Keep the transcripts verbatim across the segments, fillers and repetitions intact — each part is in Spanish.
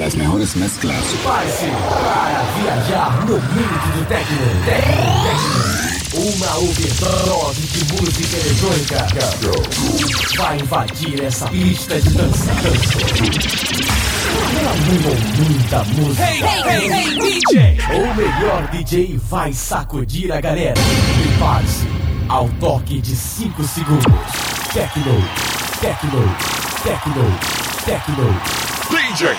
Las mejores mezclas. Prepare-se para viajar no mundo do techno. Techno, techno. Uma overdose de música eletrônica vai invadir essa pista de dança. Muita música. Hey, hey, hey, D J! O melhor D J vai sacudir a galera. Prepare-se ao toque de cinco segundos. Techno, techno, techno, techno. D J!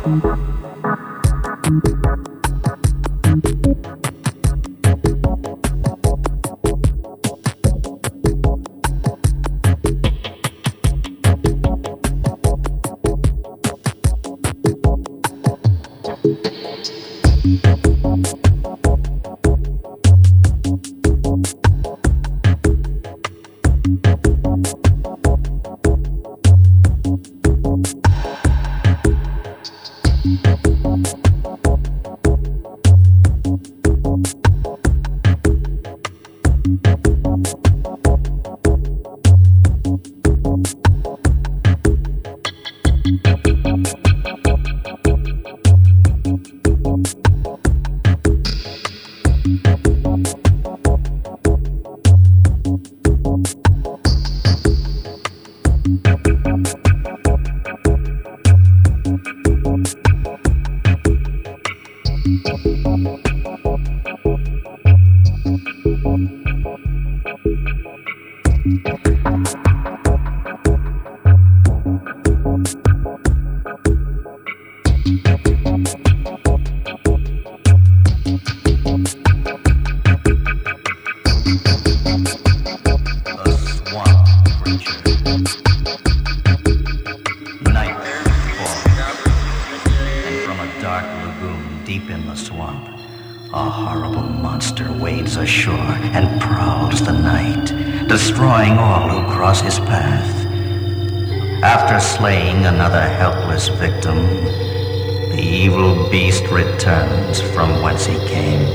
Slaying another helpless victim, the evil beast returns from whence he came.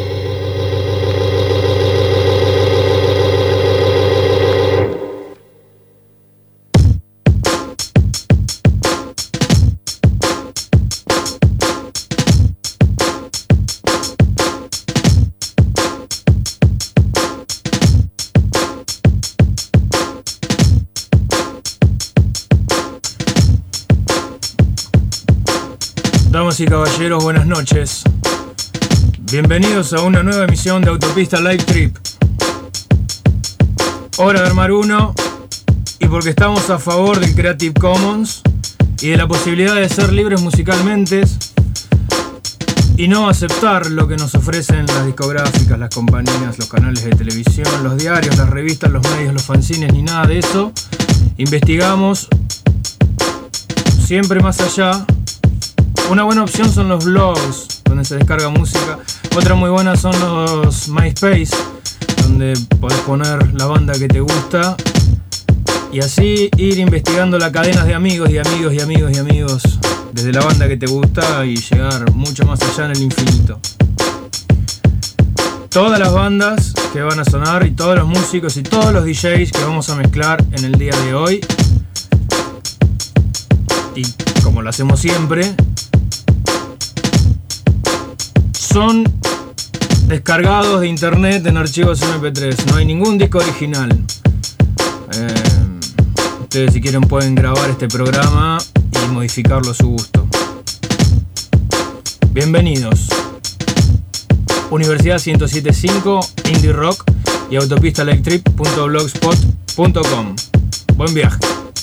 Damas y caballeros, buenas noches. Bienvenidos a una nueva emisión de Autopista Live Trip. Hora de armar uno, y porque estamos a favor del Creative Commons y de la posibilidad de ser libres musicalmente y no aceptar lo que nos ofrecen las discográficas, las compañías, los canales de televisión, los diarios, las revistas, los medios, los fanzines, ni nada de eso, investigamos siempre más allá. Una buena opción son los blogs, donde se descarga música. Otra muy buena son los MySpace, donde podés poner la banda que te gusta y así ir investigando las cadenas de amigos y amigos y amigos y amigos desde la banda que te gusta y llegar mucho más allá en el infinito. Todas las bandas que van a sonar y todos los músicos y todos los D Js que vamos a mezclar en el día de hoy, y como lo hacemos siempre, son descargados de internet en archivos eme pe tres. No hay ningún disco original. Eh, ustedes, si quieren, pueden grabar este programa y modificarlo a su gusto. Bienvenidos. Universidad ciento siete punto cinco, Indie Rock y autopista electric punto blogspot punto com. Buen viaje.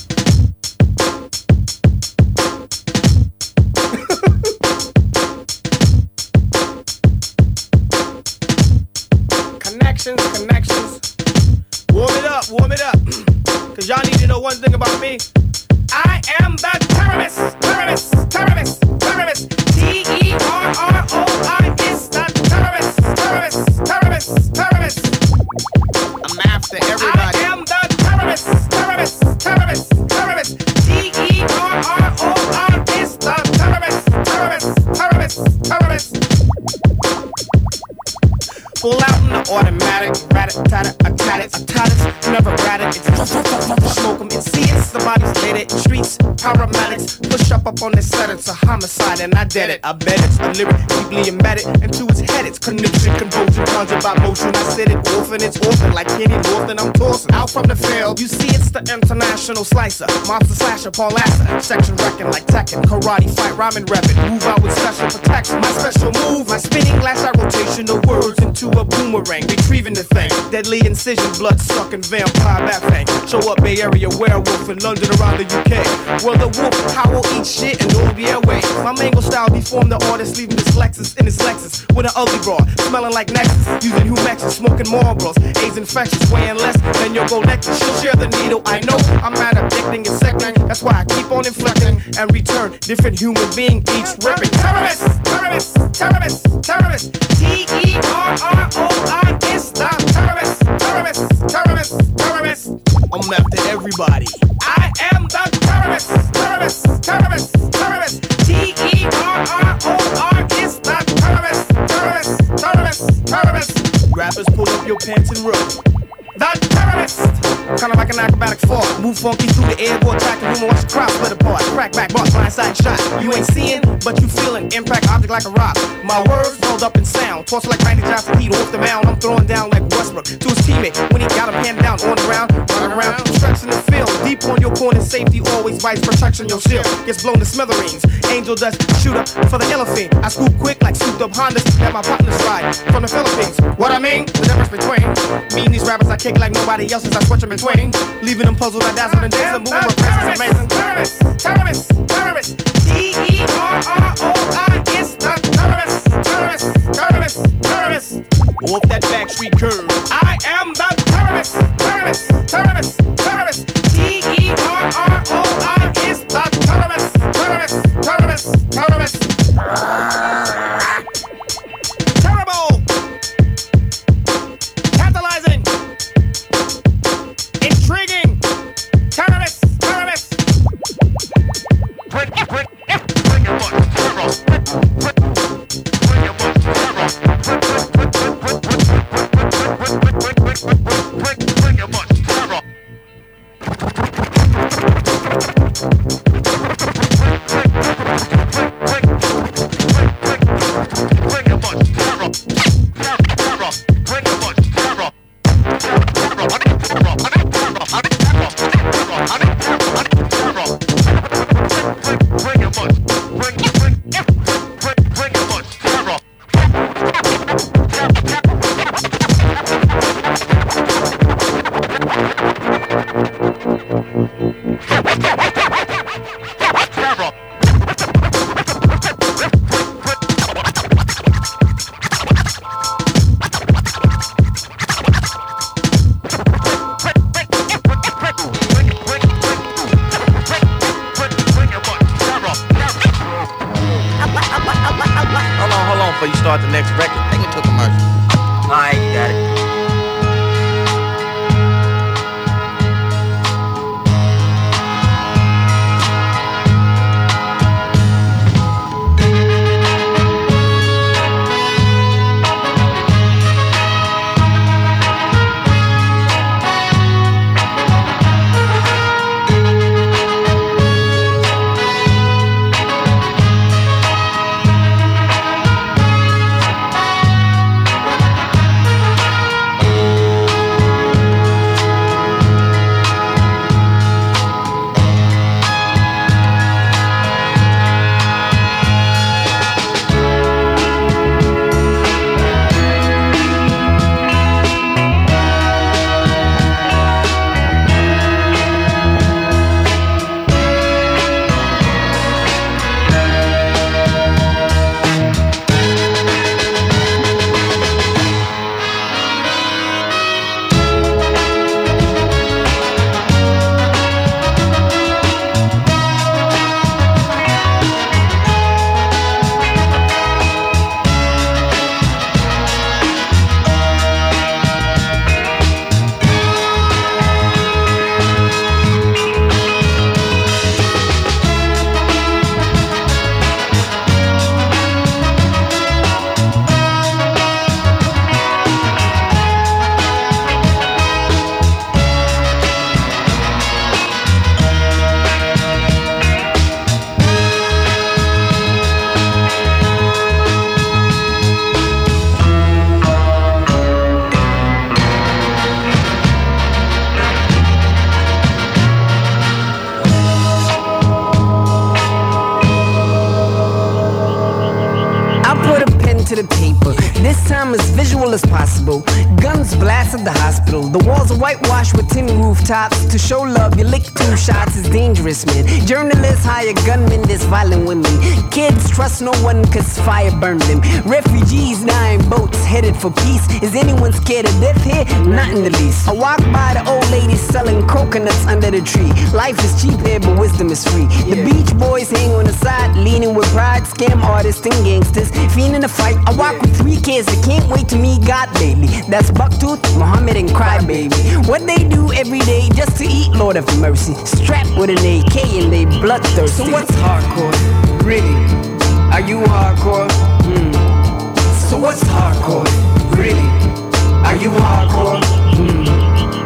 Connections, connections. Warm it up, warm it up. Cause y'all need to know one thing about me. I am the terrorist, terrorist, terrorist, terrorist. T E R R O I is the terrorist, terrorist, terrorist, terrorist. I'm after everybody. I am the terrorist, terrorist, terrorist, terrorist. T E R R O I is the terrorist, terrorist, terrorist, terrorist. Pull out in the automatic, rat-a-tat-a, a tat-it, a tat-it, never rat-it, it's smoke 'em, it's see it, somebody's laid it in streets, paramedics, push up up on the set, it's a homicide, and I did it, I bet it's a lyric deeply embedded into its head, it's conniption, convulsion, conjured by motion, I said it, orphan, it's orphan, like Kenny Norton, I'm tossing, out from the field, you see it's the international slicer, monster slasher, Paul Lasser, section wrecking like Tekken, karate fight, rhyming rapping, move out with special protection, my special move, my spinning lash out rotation of words into a boomerang, retrieving the thing. Deadly incision, blood sucking vampire bat fang. Show up Bay Area werewolf in London around the U K. Well, the wolf howl, eat shit, and all the airway. My mango style deformed the artist, leaving this Lexus in his Lexus with an ugly broad, smelling like Nexus, using Humexus, smoking Marlboros, AIDS infectious, weighing less than your gold necklace. She'll share the needle. I know I'm mad addicting and second. That's why I keep on inflecting and return different human being each ripping. Terrorists, terrorists, terrorists, terrorists. T E R R O I S. The terrorists, terrorists, terrorists, terrorists. I'm after everybody. I am the terrorist, terrorist, terrorist, terrorist. T E R R O R is the terrorist, terrorist, terrorist, terrorist. Rappers, pull up your pants and roll. The terrorist. Kinda like an acrobatic fall. Move funky through the air, go attack the room and watch the crowd split apart. Crack back, bust, blindside shot. You ain't seeing, but you feeling. Impact object like a rock. My words rolled up in sound. Toss like Randy Johnson, heat off the mound. I'm throwing down like Westbrook to his teammate when he got him hand down on the ground. Running around, stretching the field. Deep on your corner, safety always vice protection. Your shield gets blown to smithereens. Angel dust, shoot up for the elephant. I scoop quick like souped up Hondas that my partners ride from the Philippines. What I mean? The difference between me and these rappers I kick like nobody else's. I switch them in twain, leaving them puzzled. I dazzle and dance. Moving with presence amazing. Terrorists, terrorists, terrorists. T E R R O I is the terrorist, terrorist, terrorist, terrorist. Off that backstreet curve, I am the terrorist, terrorist, terrorist, terrorist. T E R R O I is the terrorist, terrorist, terrorist, terrorist. Terrible. Tantalizing. Intriguing. Terrorists, terrorists. Bring, bring, bring your butt, terror. Bring, bring your butt, terror. Bring, bring, bring, bring, bring your butt, terror. to the paper. This time it's visual as possible. Guns blast at the hospital. The walls are whitewashed with tin rooftops. To show love, you lick two shots is dangerous, man. Journalists hire gunmen, there's violent women. Kids trust no one cause fire burned them. Refugees now in boats headed for peace. Is anyone scared of death here? Not in the least. I walk by the old lady selling coconuts under the tree. Life is cheap here, but wisdom is free. The Beach Boys hang on the side, leaning with pride. Scam artists and gangsters, fiending a fight. I walk with three kids that can't wait to meet God lately. That's Bucktooth, Muhammad, and Crybaby. What they do every day just to eat, Lord of mercy. Strapped with an A K and they bloodthirsty. So what's hardcore? Really? Are you hardcore? Mm. So what's hardcore? Really? Are you hardcore? Mm.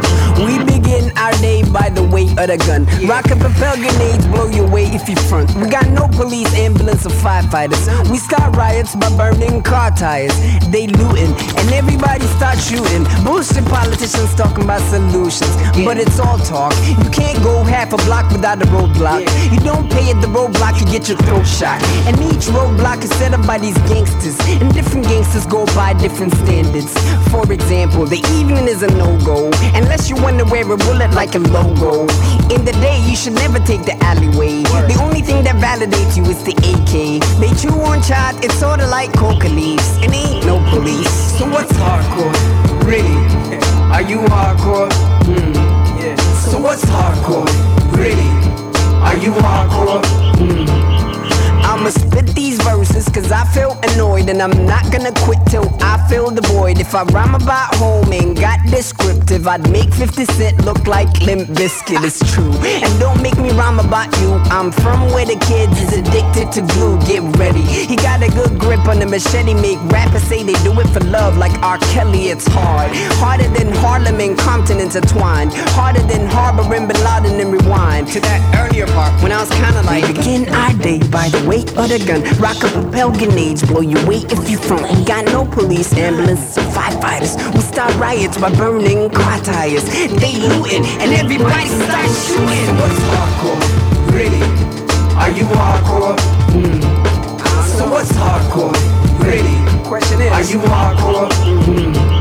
We begin our day by the weight of the gun. Yeah. Rocket propel grenades blow your way if you front. We got no police, ambulance, or firefighters. We start riots by burning car tires. They looting, and everybody starts shooting. Bullshit politicians talking about solutions, yeah. But it's all talk. You can't go half a block without a roadblock. Yeah. You don't pay at the roadblock, you get your throat shot. And each roadblock is set up by these gangsters, and different gangsters go by different standards. For example, the evening is a no-go unless you want to wear a bullet like a logo. In the day, you should never take the alleyway. The only thing that validates you is the A K. They chew on chat, it's sorta like coca leaves. And ain't no police. So what's hardcore? Really? Are you hardcore? Mm. Yeah. So what's hardcore? Really? Are you hardcore? Mm. I'ma spit these verses cause I feel annoyed, and I'm not gonna quit till I fill the void. If I rhyme about home and got descriptive, I'd make fifty cent look like Limp Bizkit. It's true. And don't make me rhyme about you. I'm from where the kids is addicted to glue. Get ready. He got a good grip on the machete. Make rappers say they do it for love like R. Kelly. It's hard. Harder than Harlem and Compton intertwined. Harder than Harbor and Bin Laden and Rewind. To that earlier part when I was kinda like, we begin our day by the weight of the gun. Rock up propel grenades, blow your weight if you front. We got no police, ambulance, firefighters. We start riots by burning car tires. They looting and everybody starts shooting. What's hardcore? Really? Are you hardcore? Mm. So what's hardcore? Really? Question is, are you hardcore? Mm.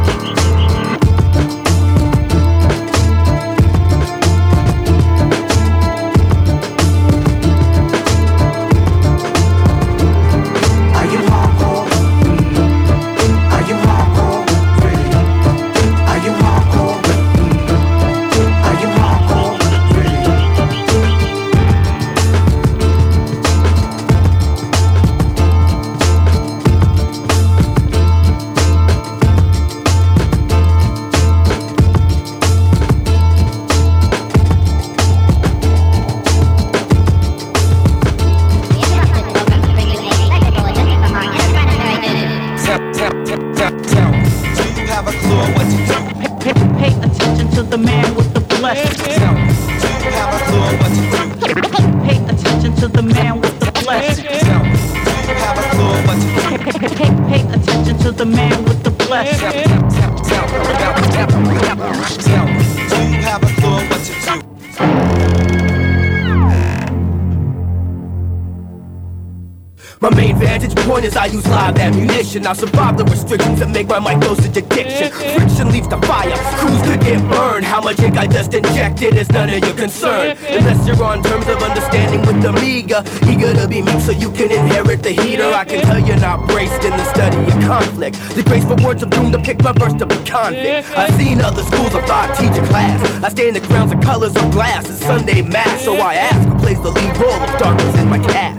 I use live ammunition. I survive the restrictions that make my mic dosage addiction. Friction leaves the fire, crews could get burned. How much ink I just injected is none of your concern, unless you're on terms of understanding with the meager. Eager to be me so you can inherit the heater. I can tell you're not braced in the study of conflict. The graceful words of doom to pick my verse to be convict. I've seen other schools of thought teach a class. I stay in the grounds of colors of glass. It's Sunday mass, so I ask who plays the lead role of darkness in my cast.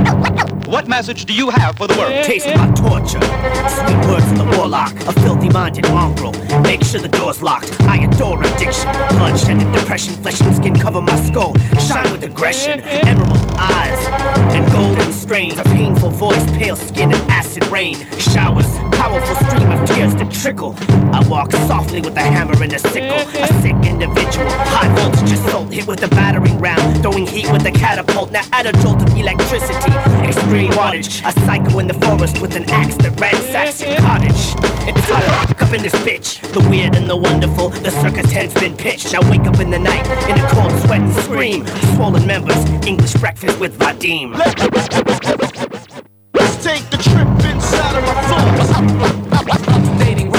What message do you have for the world? Taste my torture. Sweet words of the warlock, a filthy-minded mongrel. Make sure the door's locked. I adore addiction. Bloodshed and depression, flesh and skin cover my skull. Shine with aggression, emerald eyes and golden strains. A painful voice, pale skin and acid rain. Showers, powerful stream of tears that trickle. I walk softly with a hammer and a sickle. A sick individual, high voltage assault. Hit with a battering round, throwing heat with a catapult. Now add a jolt of electricity. Extreme wattage, a psycho in the forest with an axe that ransacks your cottage. It's hot up in this bitch, the weird and the wonderful. The circus tent's been pitched. I wake up in the night in a cold sweat and scream. Swollen members, English breakfast with Vadim. Let's take the trip inside of my thoughts. Updating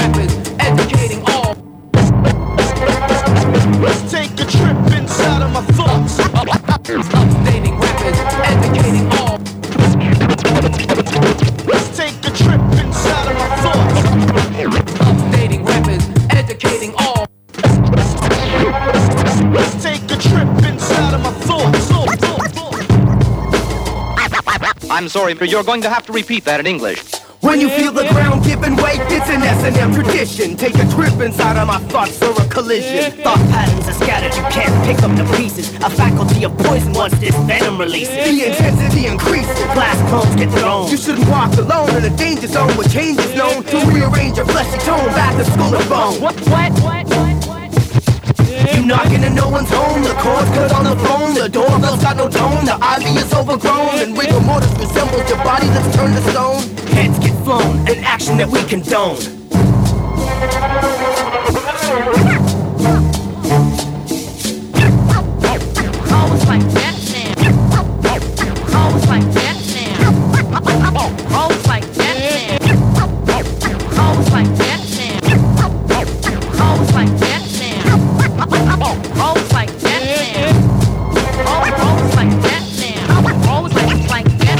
I'm sorry, but you're going to have to repeat that in English. When you feel the ground giving way, it's an S and M tradition. Take a trip inside of my thoughts for a collision. Thought patterns are scattered, you can't pick up the pieces. A faculty of poison once this venom releases. The intensity increases. Glass clones get thrown. You shouldn't walk alone in a danger zone where change is known to rearrange your fleshy tone back to skull and bone. What, what, what, what, what? You knocking and no one's home. The chord's cut on the phone. The doorbell's got no tone. The ivy is overgrown. And rigor mortis resembles your body that's turned to stone. Heads get flown, an action that we condone. Always like that now. Always like that now. Always like that now. Always like that now. Always like that now. Always like that now. Always like that now. Always like like that.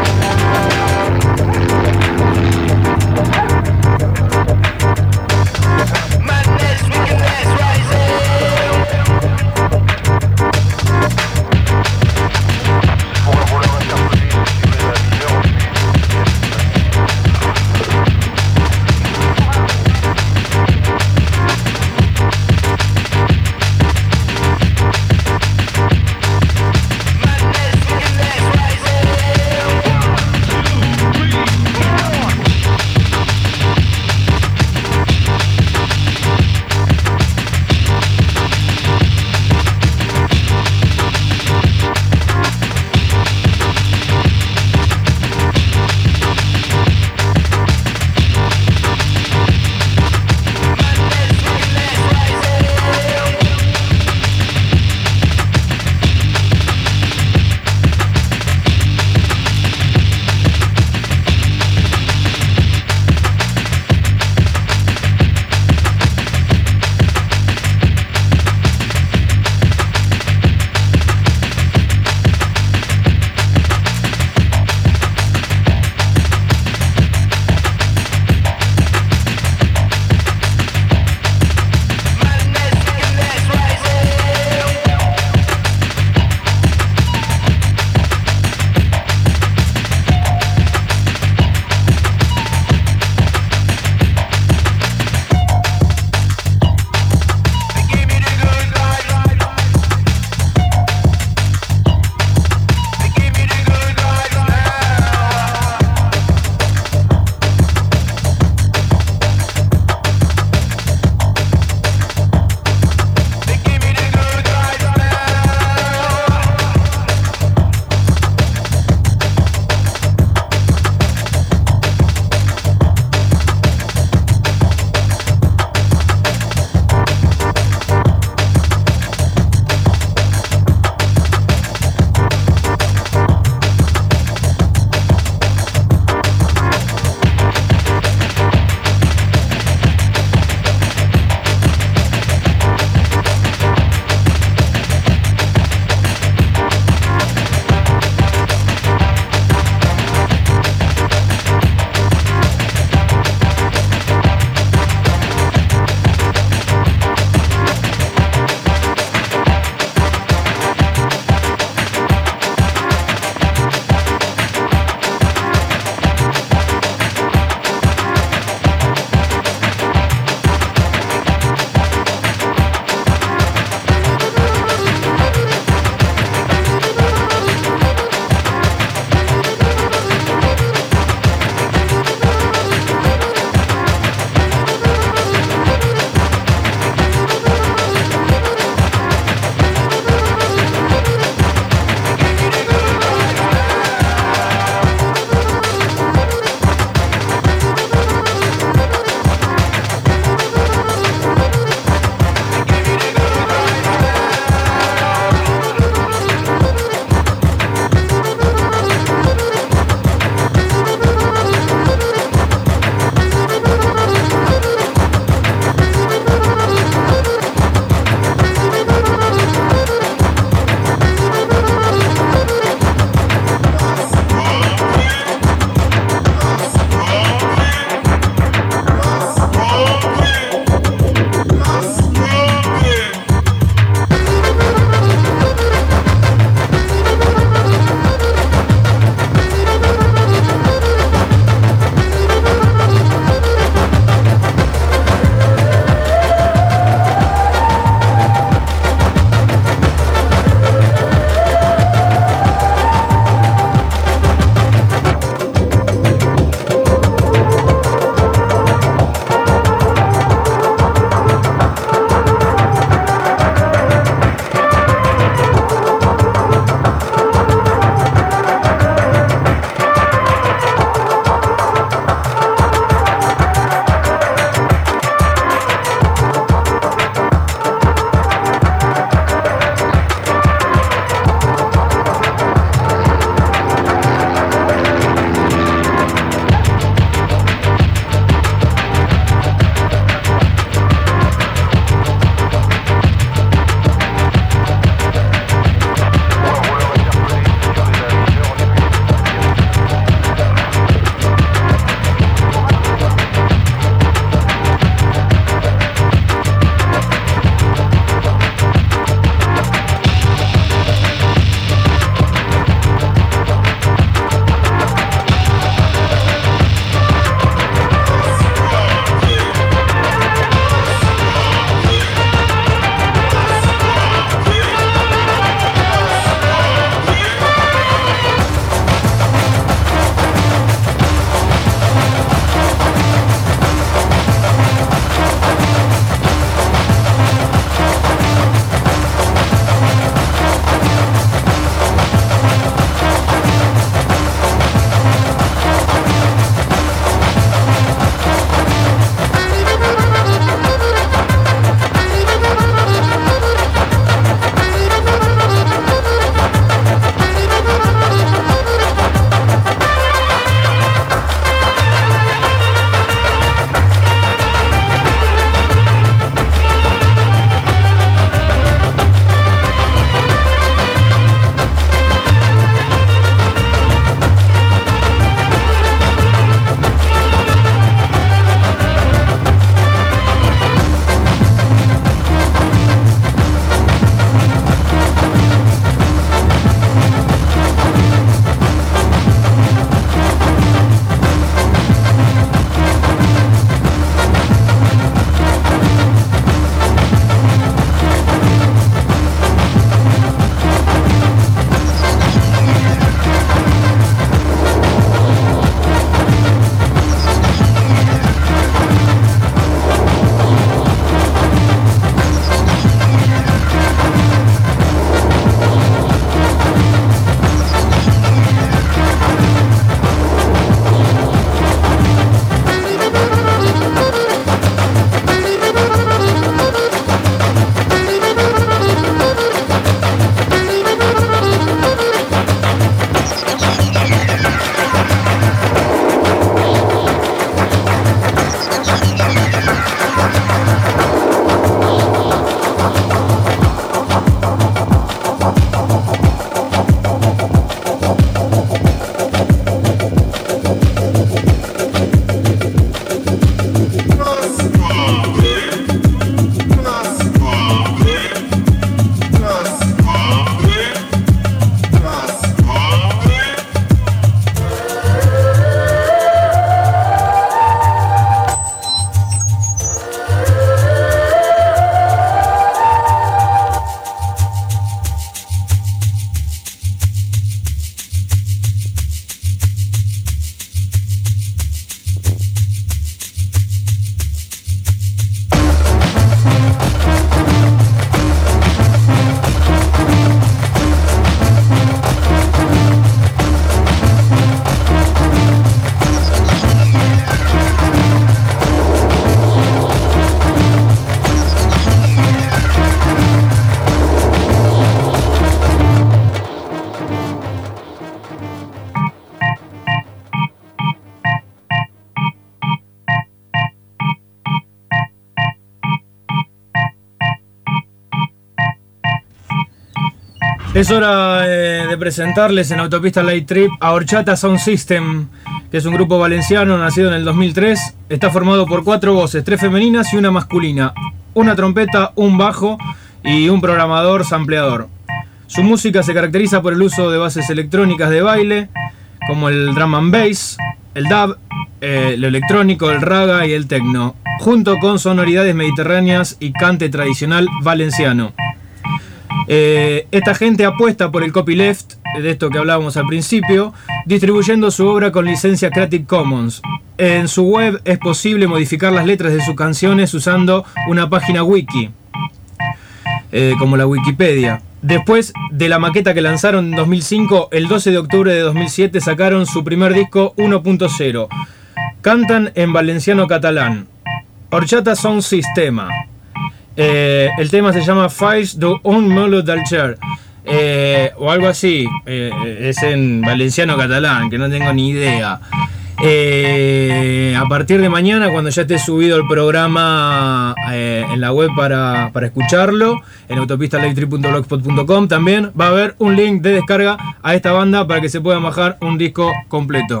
Es hora eh, de presentarles en Autopista Light Trip a Horchata Sound System, que es un grupo valenciano nacido en el dos mil tres. Está formado por cuatro voces, tres femeninas y una masculina, una trompeta, un bajo y un programador sampleador. Su música se caracteriza por el uso de bases electrónicas de baile, como el drum and bass, el dub, eh, lo electrónico, el raga y el techno, junto con sonoridades mediterráneas y cante tradicional valenciano. Eh, esta gente apuesta por el copyleft, de esto que hablábamos al principio, distribuyendo su obra con licencia Creative Commons. En su web es posible modificar las letras de sus canciones usando una página wiki, eh, como la Wikipedia. Después de la maqueta que lanzaron en dos mil cinco, el doce de octubre de dos mil siete sacaron su primer disco uno punto cero. Cantan en valenciano catalán. Horchata Sound Systema. Eh, el tema se llama Files do un molo d'Alcher, eh, o algo así, eh, es en valenciano catalán, que no tengo ni idea. Eh, a partir de mañana, cuando ya esté subido el programa eh, en la web para, para escucharlo, en autopista light trip punto blogspot punto com, también va a haber un link de descarga a esta banda para que se pueda bajar un disco completo.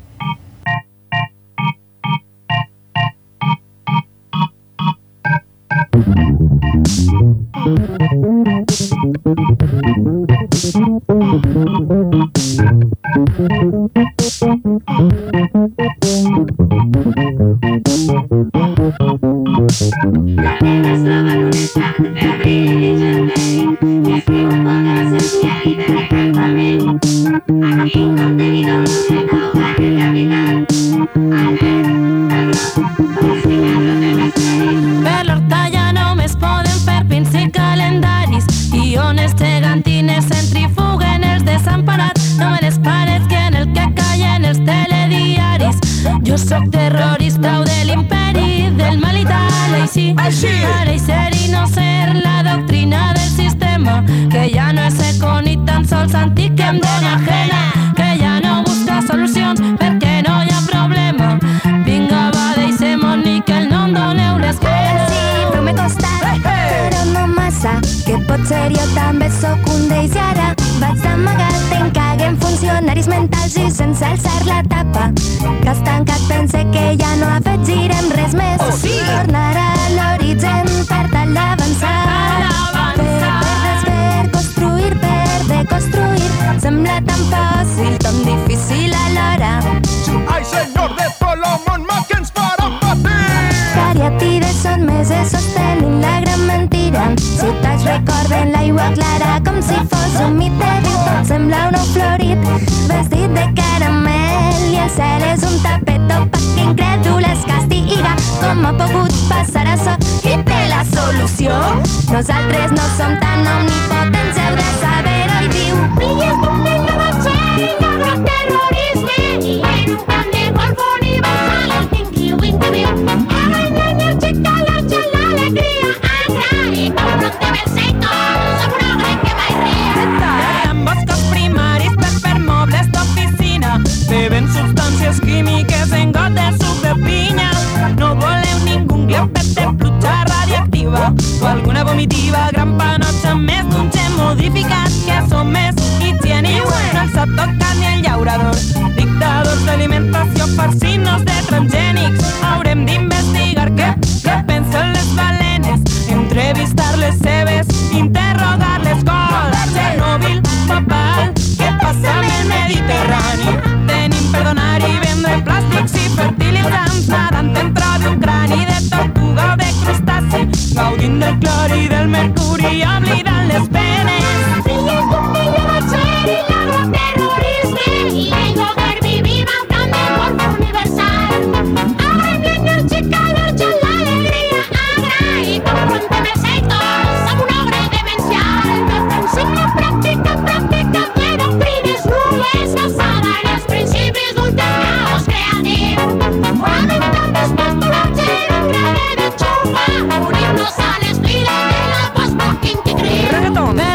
Per l'horta ja només poden fer pins i calendaris i on els gegantines centrifuguen els desemparats. No me les pares que en el que callen els telediaris. Jo sóc terrorista o de l'imperi del mal i tal, així pareix ser i no ser la doctrina del sistema, que ja no és eco ni tan sols antic, que em dóna ajena, que ja no busca solucions perquè no hi ha problema. Vinga, va, deixem-ho ni que el no em doneu l'esquena. Sí, però m'he costat, però no massa, que potser jo també sóc un d'ells i ara vaig d'amagat, em caguen funcionaris mentals i sense alçar la tapa, que has tancat pense que ja no afegirem res més. Oh, sí. Tornar a l'origen per tal d'avançar, per, per desfer, construir, per deconstruir, sembla tan fàcil, tan difícil alhora. Ai, senyor de Solomon, ma que ens farà patir! Cariatides són meses sostenint la gran mentira. Ciutats recorden l'aigua clara com si fos un mite viu. Tot sembla un ou florit, vestit de caramel, i el cel és un tapet opac que incrèdul es castiga. Com ha pogut passar això? I té la solució? Nosaltres no som tan omnipotents, heu de saber-ho i diu: Brilles d'un vent de txell, agroterrorisme, i en un camp de golf universal, el tinc-i-win que viu. Ara enganyer xica l'orxa, l'alegria, agra, i com no te ves i tot, som una gran que mai ria. Tallen boscos primaris per fer mobles d'oficina, beben substàncies químiques en got de suc de pinya. No voleu ningú glopet de pluja radiactiva o alguna vomitiva, gran panotxa més d'un gen modificat que som més higiènics. No ens ha tocat ni el llaurador, dictadors d'alimentació farcint-nos de transgènics. Haurem d'investigar què, què pensen les balenes, entrevistar les seves, interrogar-les gol. Chernobyl, Bhopal, què passa amb el Mediterrani? Tenim per donar i vendre plàstics i fertilitzants, nadant dintre d'un crani de tortuga o de crustaci, gaudint del clor i del mercuri, oblidant les penes. Filles d'un milió de txell i l'agroterrorisme, i l'aigua per vivir al camp de golf universal. Ara enganyer xica l'orxa, l'alegria, agra, i com no te ves i tot, som un ogre demencial. Defensible, pràctica, pràctica, de doctrines nules, basada en els principis d'un caos creatiu. Fomentant despostulatge en un grave de xufa, unir-nos a les files de la post-punk integriu.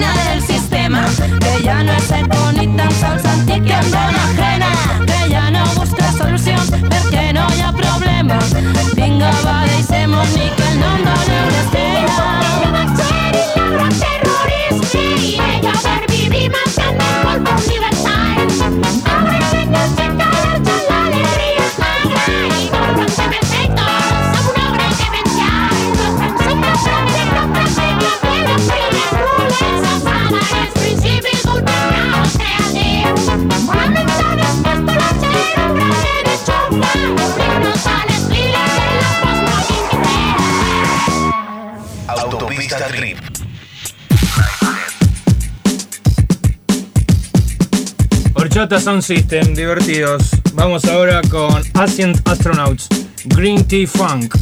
ruïna del sistema, que ja no és eco ni tan sols antic i en dona ajena, que ja no busca solucions perquè no hi ha problema. Vinga, va, deixem-nos ni que el nom doni una esquena. Terrorista i ella per vivir marcant el golpe universal. Ahora venga a sentar-se la alegria magra i no rompem els sectors amb una obra demencial. Nos pensem la frase de la feina fina, les sábanes, principis d'un caos creatiu. Lamentades postulats en un grande de xofa, obrir-nos a les files de la post-vint-i-tres. Autopista Trip. Horchata Sound System, divertidos. Vamos ahora con Ancient Astronauts, Green Tea Funk.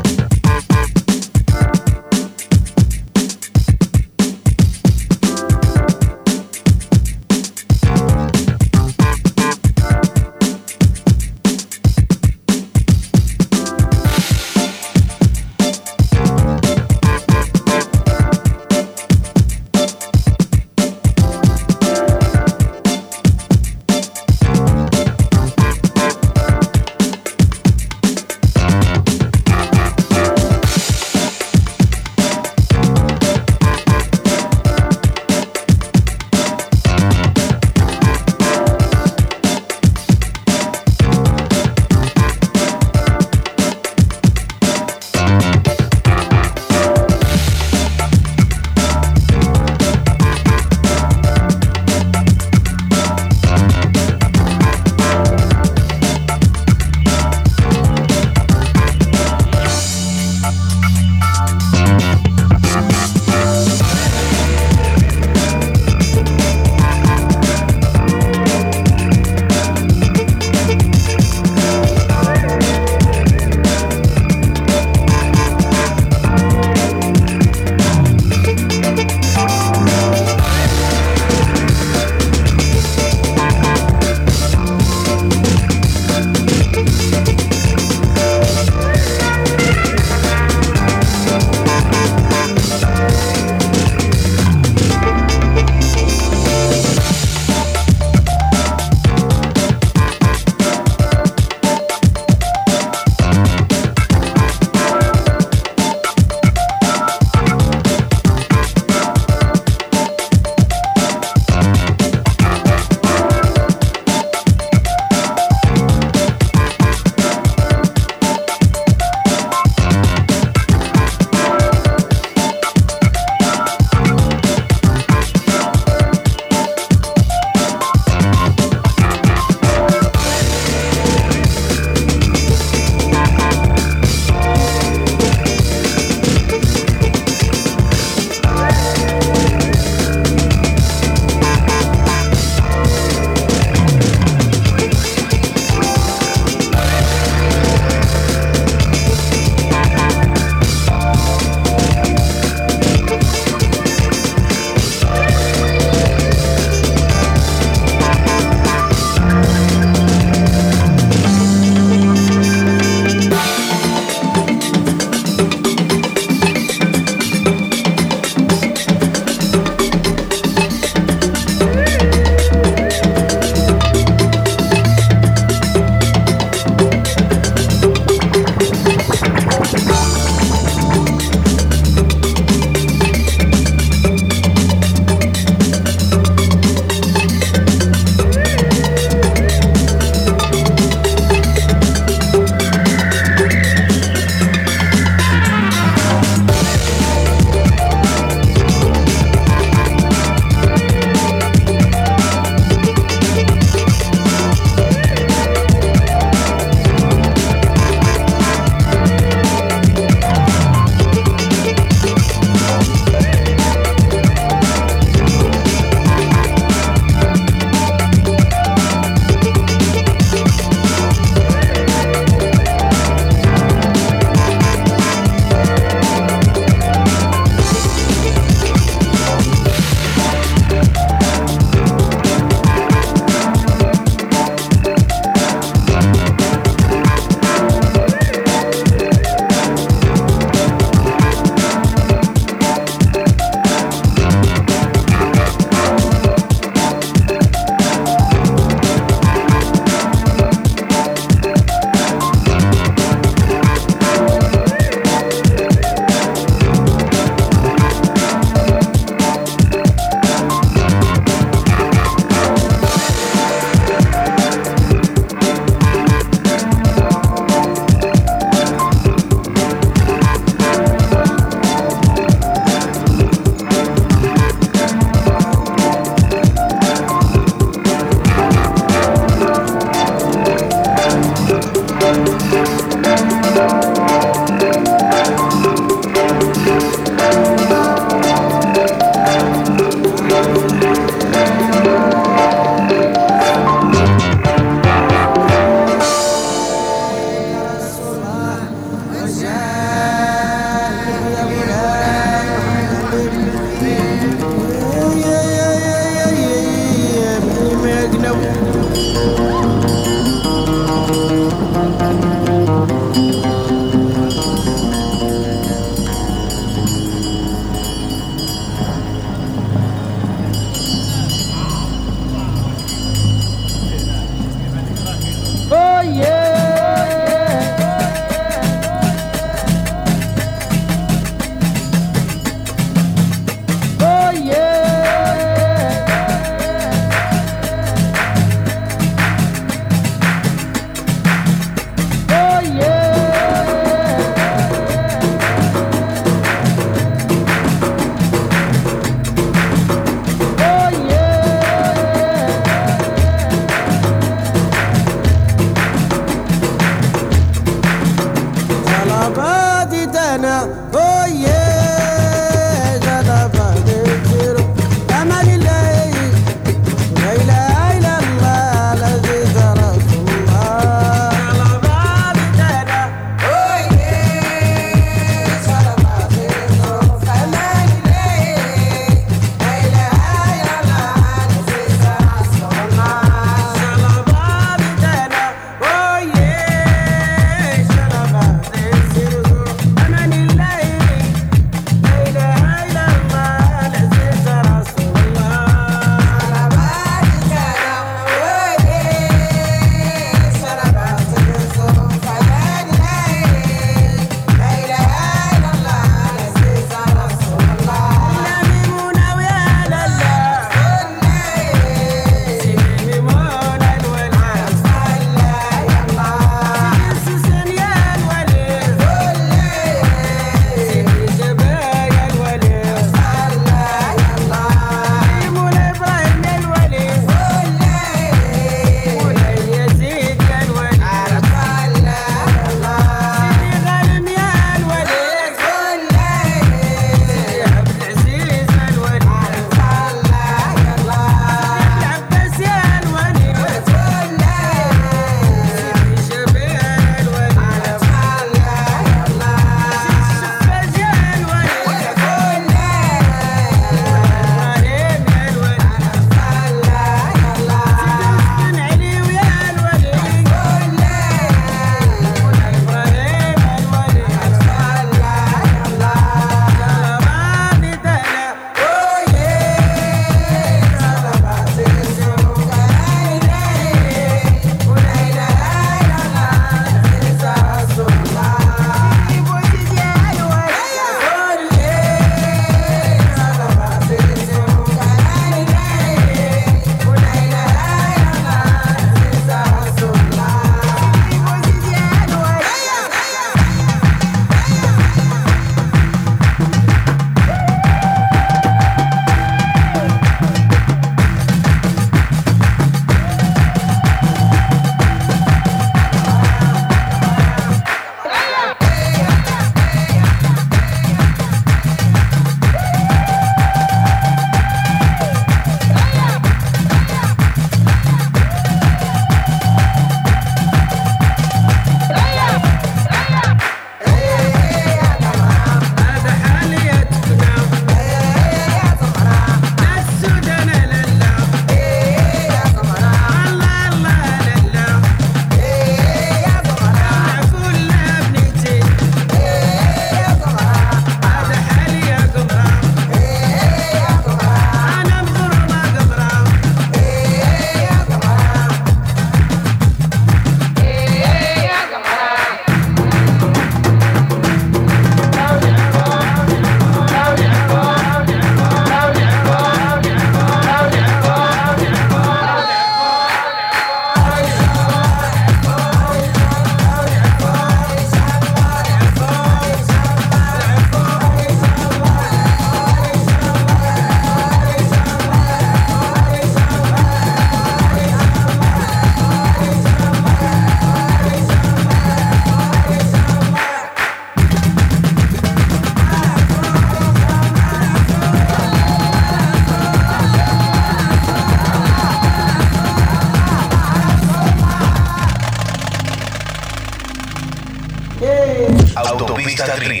Autopista Trip.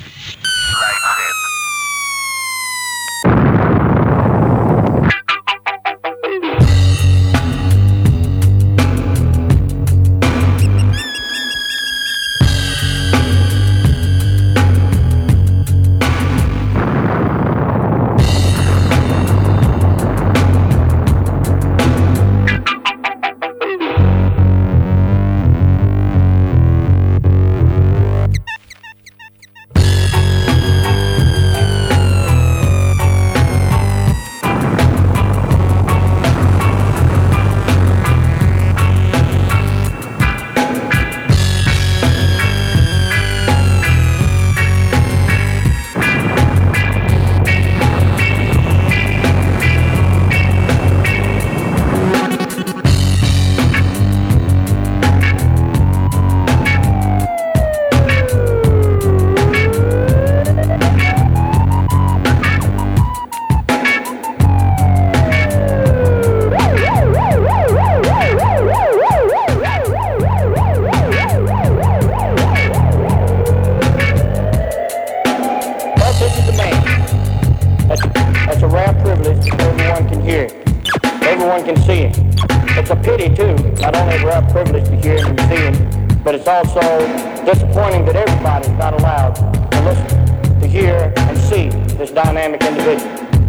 Disappointing that everybody's not allowed to listen, to hear, and see this dynamic individual.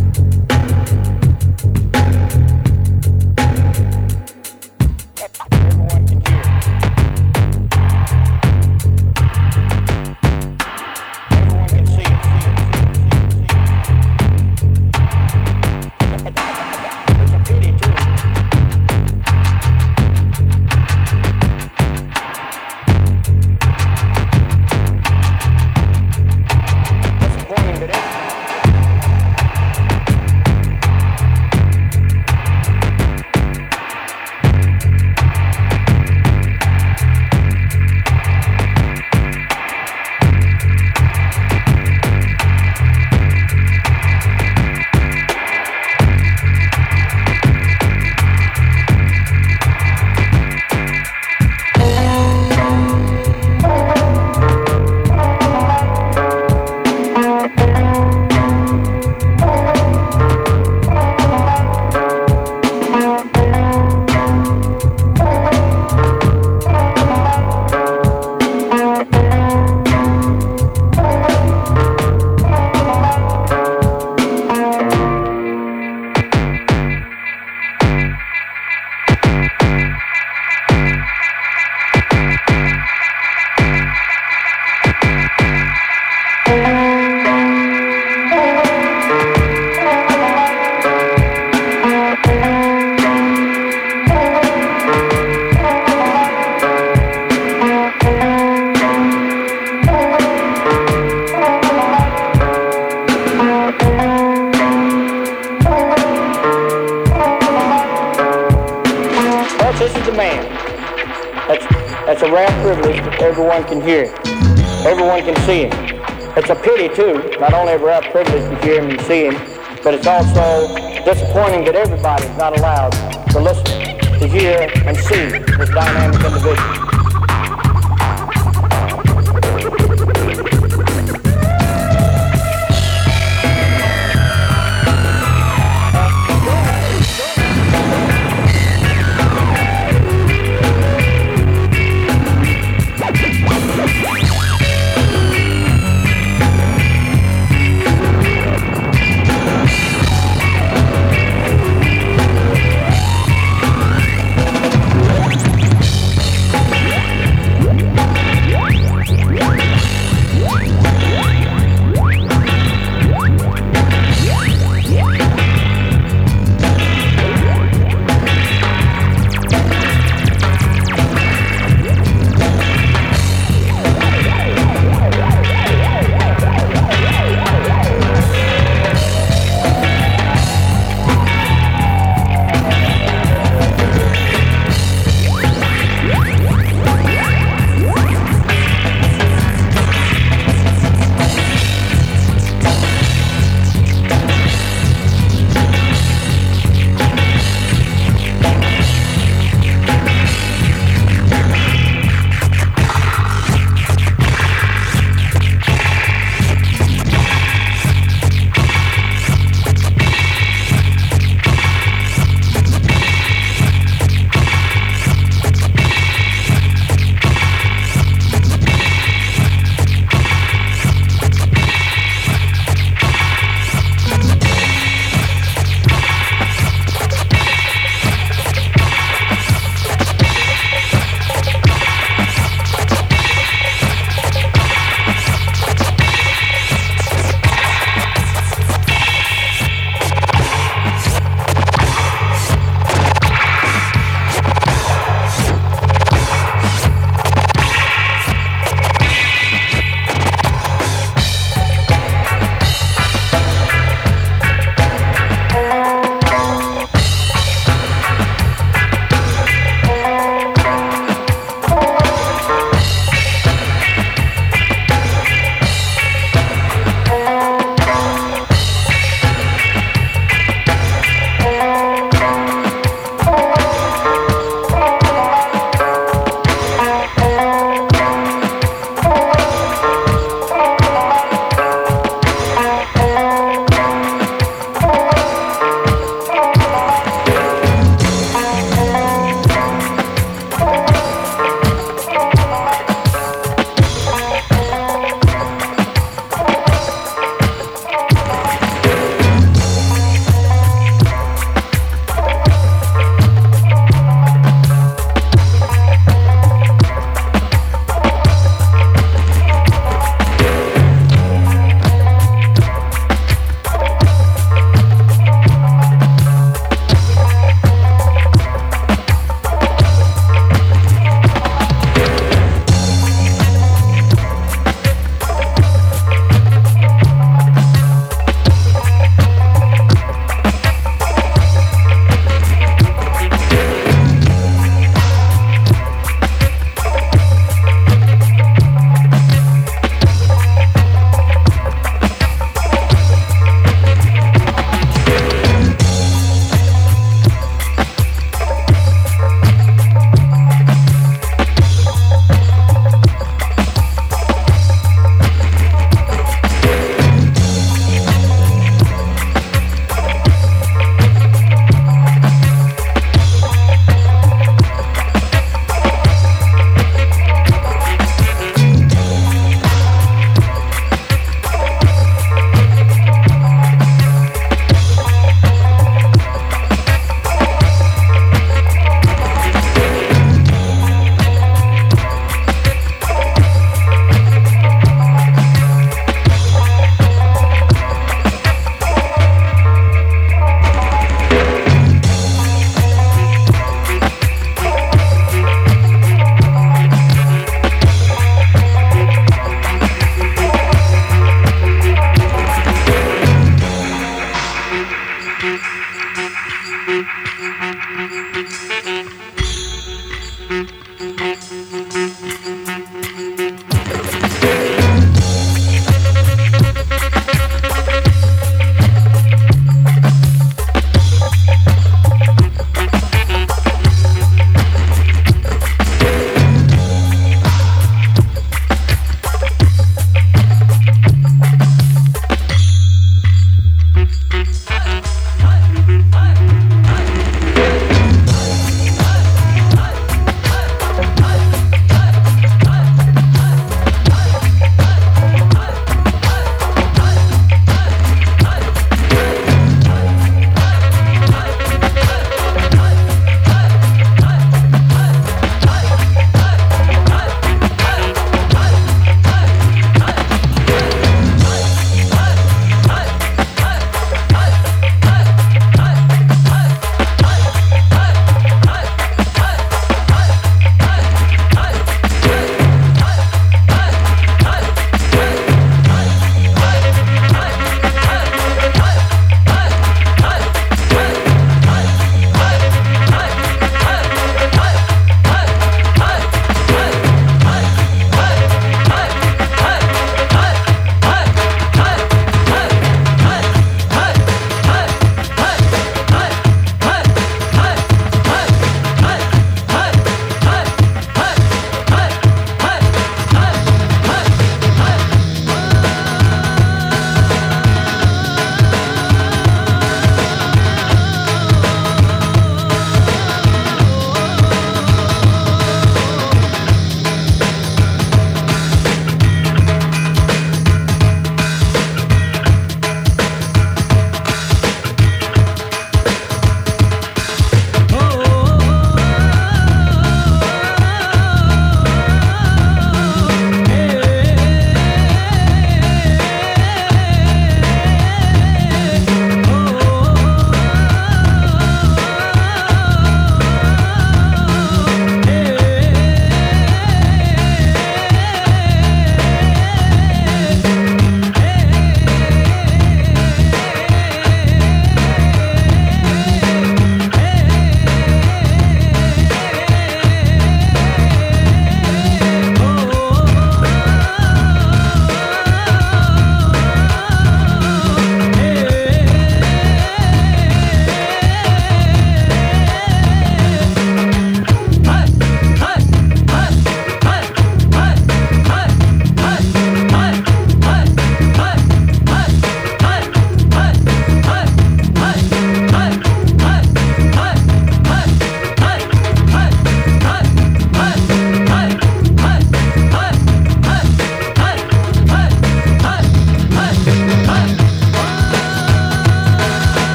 Everyone can hear it. Everyone can see him. It's a pity, too, not only have we have privilege to hear him and see him, but it's also disappointing that everybody's not allowed to listen, to hear, and see this dynamic individual. Yeah. Hey!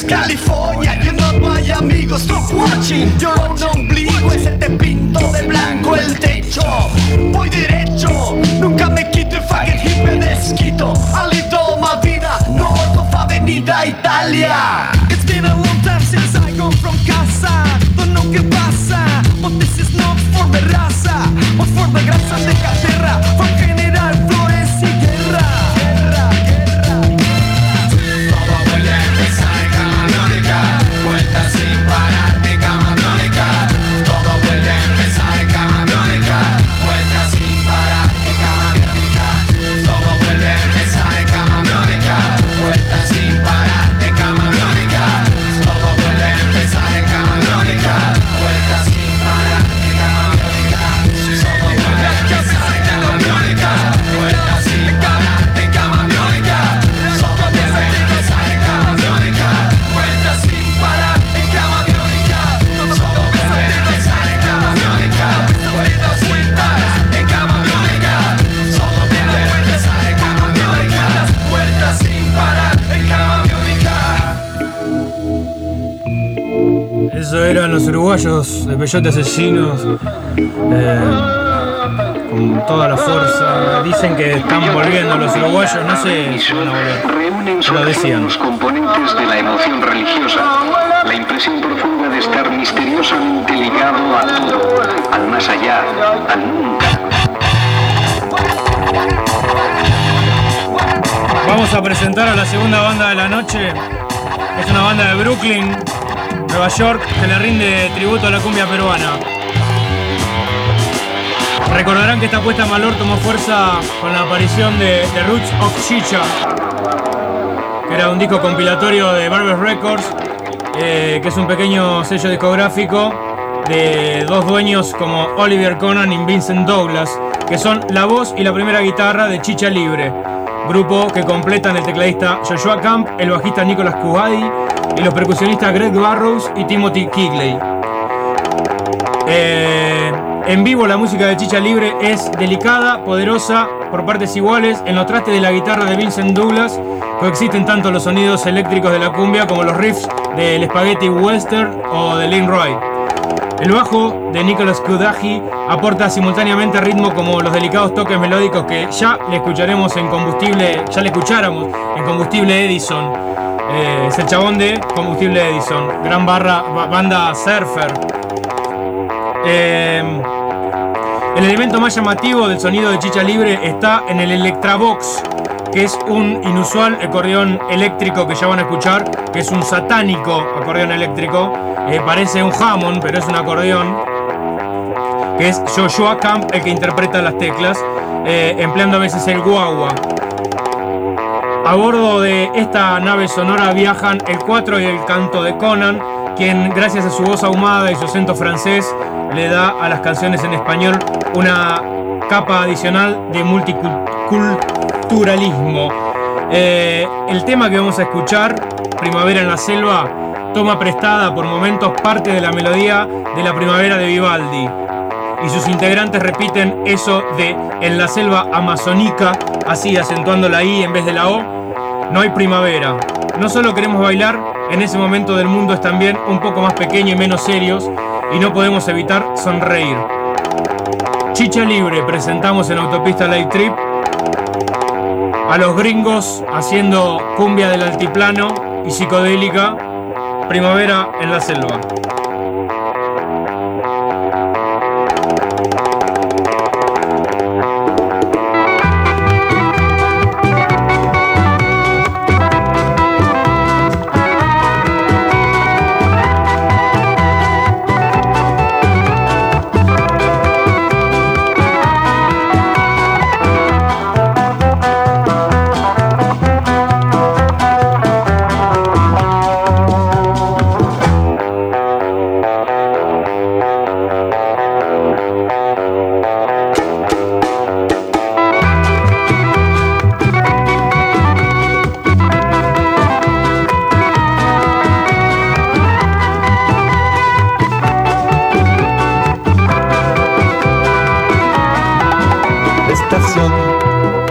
California, you know my amigos, stop watching. Yo no ombligo, ese te pinto de blanco el techo. Voy derecho, nunca me quito el fucking hip me desquito. I lived all my vida, north of Avenida Italia. It's been a long time since I go from casa. Don't know qué pasa, but this is not for the raza, but for the grasa de Caterra, for General Flores y Guerra. Guerra, guerra, guerra. Todo vuelve a empezar en Camaleónica, vuelta sin parar en Camaleónica. Todo vuelve a empezar en Camaleónica, vuelta sin parar en Camaleónica. Todo vuelve a empezar en Camaleónica, vuelta sin parar en Camaleónica. Todo vuelve a empezar en Camaleónica, vuelta sin parar en Camaleónica. Todo vuelve a empezar en Camaleónica, vuelta sin parar en Camaleónica. Todo vuelve a empezar en Camaleónica, vuelta sin parar en Camaleónica. Todo vuelve a empezar en Camaleónica, vuelta sin parar en Camaleónica. Todo vuelve a empezar en Camaleónica, vuelta sin parar en Camaleónica. Eso eran los uruguayos de Peyote Asesinos, eh, con toda la fuerza. Dicen que están volviendo los uruguayos, no sé si van a volver. Reúnen Lo decían. los componentes de la emoción religiosa, la impresión profunda de estar misteriosamente ligado a todo, al más allá, al nunca. Vamos a presentar a la segunda banda de la noche. Es una banda de Brooklyn, Nueva York, que le rinde tributo a la cumbia peruana. Recordarán que esta puesta en valor tomó fuerza con la aparición de The Roots of Chicha, que era un disco compilatorio de Barber Records, eh, que es un pequeño sello discográfico de dos dueños como Oliver Conan y Vincent Douglas, que son la voz y la primera guitarra de Chicha Libre, grupo que completan el tecladista Joshua Camp, el bajista Nicolas Cugadi y los percusionistas Greg Barrows y Timothy Kigley. Eh, en vivo la música de Chicha Libre es delicada, poderosa, por partes iguales. En los trastes de la guitarra de Vincent Douglas coexisten tanto los sonidos eléctricos de la cumbia como los riffs del Spaghetti Western o de Lynn Wright. El bajo de Nicolas Cugadi aporta simultáneamente ritmo como los delicados toques melódicos que ya le escucharemos en Combustible, ya le escucháramos en Combustible Edison. Eh, es el chabón de Combustible Edison, gran barra, banda surfer. Eh, el elemento más llamativo del sonido de Chicha Libre está en el Electravox, que es un inusual acordeón eléctrico que ya van a escuchar, que es un satánico acordeón eléctrico. Eh, parece un Hammond, pero es un acordeón, que es Joshua Camp el que interpreta las teclas, eh, empleando a veces el guagua. A bordo de esta nave sonora viajan el cuatro y el canto de Conan, quien gracias a su voz ahumada y su acento francés le da a las canciones en español una capa adicional de multiculturalismo. Eh, el tema que vamos a escuchar, Primavera en la Selva, toma prestada por momentos parte de la melodía de La Primavera de Vivaldi, y sus integrantes repiten eso de en la selva amazónica, así acentuando la I en vez de la O. No hay primavera. No solo queremos bailar, en ese momento del mundo es también un poco más pequeño y menos serios, y no podemos evitar sonreír. Chicha Libre presentamos en Autopista Live Trip a los gringos haciendo cumbia del altiplano y psicodélica, Primavera en la Selva.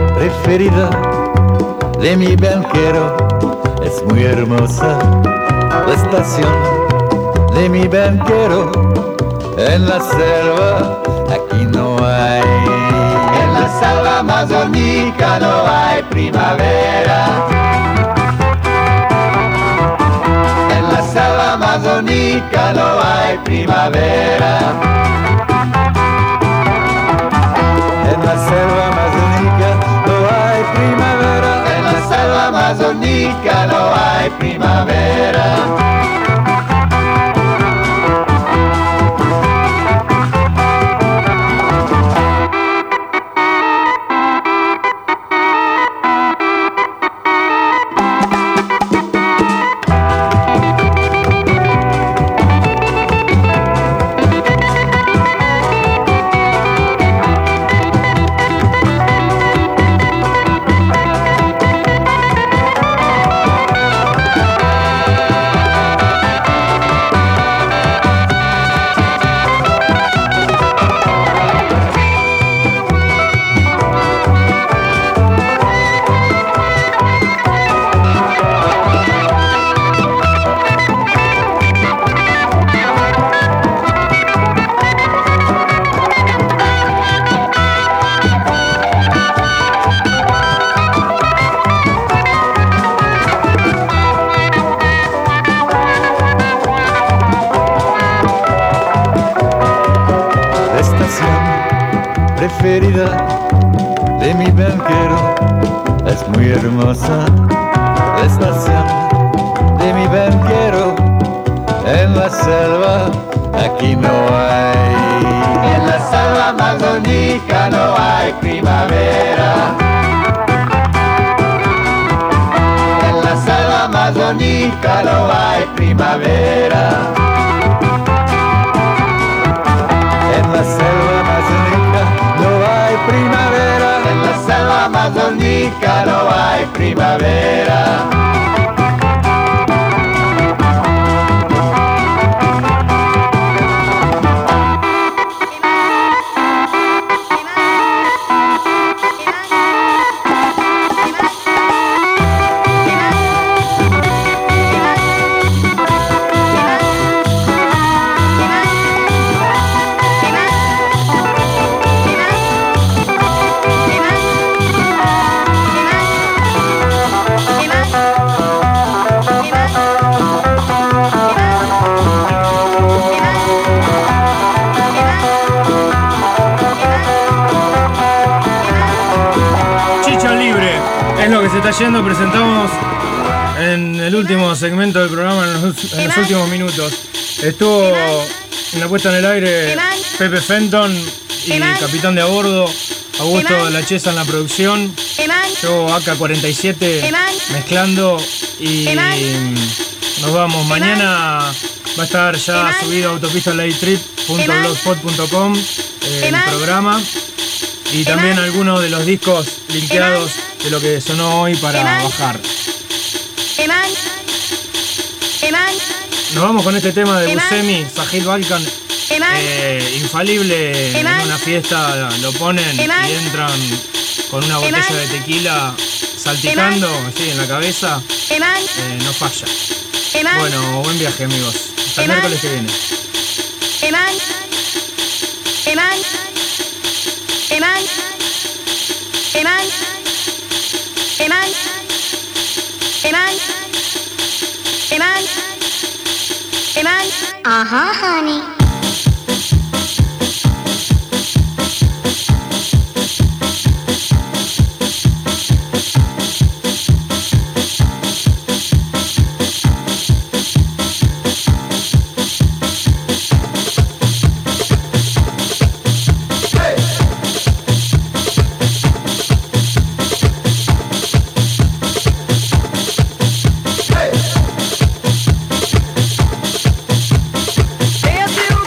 De mi banquero es muy hermosa, la estación de mi banquero. En la selva aquí no hay, en la selva amazónica no hay primavera. En la selva amazónica no hay primavera. En la selva amazónica no hay primavera. En la selva amazónica no hay primavera. De mi banquero es muy hermosa. La estación de mi banquero en la selva aquí no hay. En la selva amazónica no hay primavera. En la selva amazónica no hay primavera. En la selva amazónica no hay primavera. En la selva amazónica no hay primavera. Está yendo, presentamos en el último segmento del programa, en los, en los últimos minutos. Estuvo en la puesta en el aire Pepe Fenton y capitán de a bordo Augusto de la Chesa en la producción. Yo A K cuarenta y siete mezclando y nos vamos. Mañana va a estar ya subido a autopista light trip punto blogspot punto com el programa y también algunos de los discos linkeados de lo que sonó hoy para bajar. Nos vamos con este tema de Buscemi, Sahil Balkan. Eh, infalible, en una fiesta lo ponen y entran con una botella de tequila salticando así en la cabeza. Eh, no falla. Bueno, buen viaje, amigos. Hasta el miércoles que viene. Uh-huh, honey. Dance it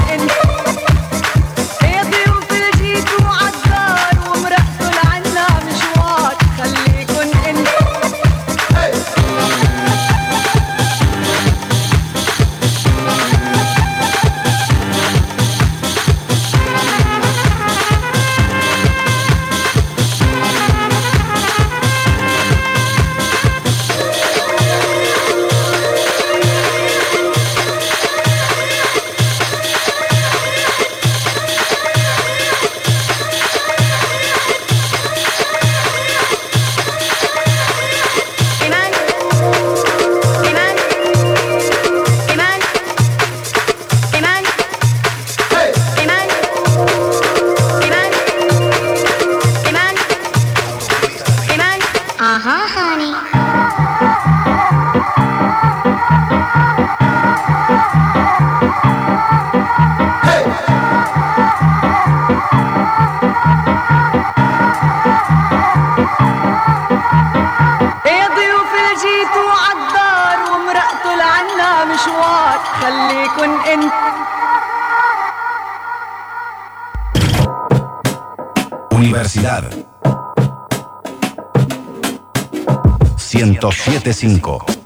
انت يا ضيوف اللي جيتوا عالدار ومرقتوا لعنا مشوار خليكن انت Universidad ciento siete punto cinco.